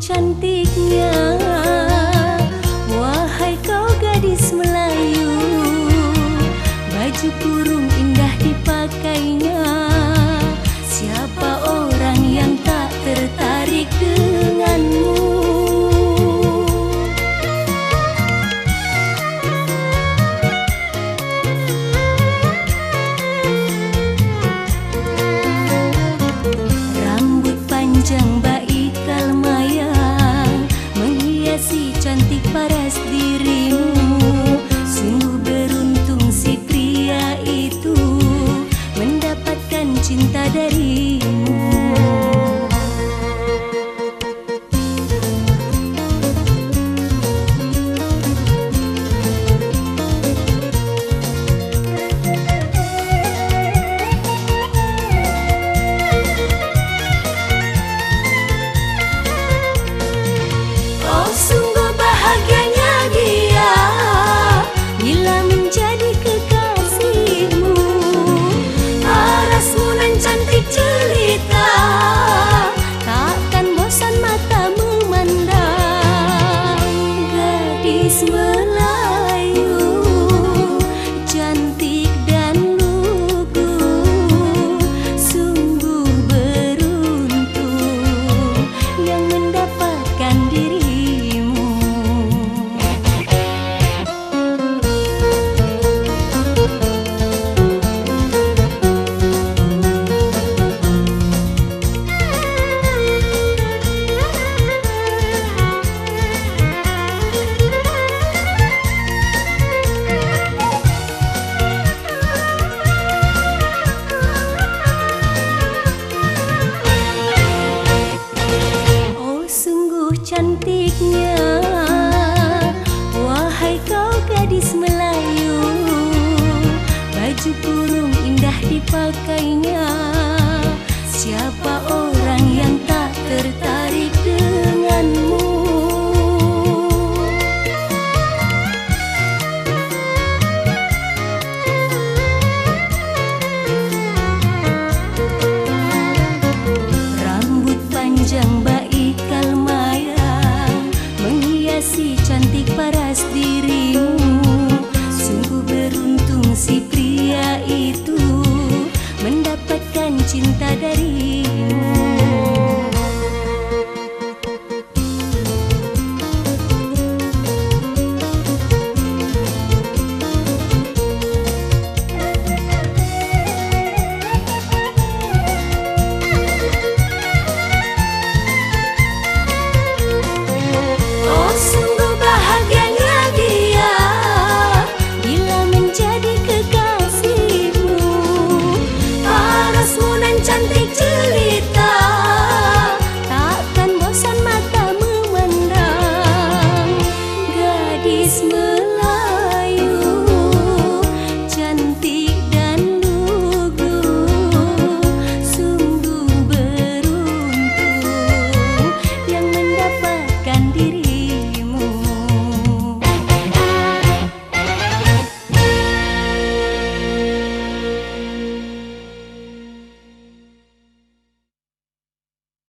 cantiknya, wahai kau gadis Melayu, baju kurung indah dipakainya. Siapa orang yang tak tertarik denganmu? Rambut panjang baik kalmayang menghiasi cantik paras dirimu. Sungguh beruntung si pria itu mendapatkan cinta darimu. Oh sungguh bahagianya dia bila menjadi kekasihmu. Parasmu nan cantik jelita, takkan bosan mata memandang. Gadis Melayu cantik dan lugu, sungguh beruntung yang mendapatkan dirimu. Cantiknya, wahai kau gadis Melayu, baju kurung indah dipakainya. Siapa orang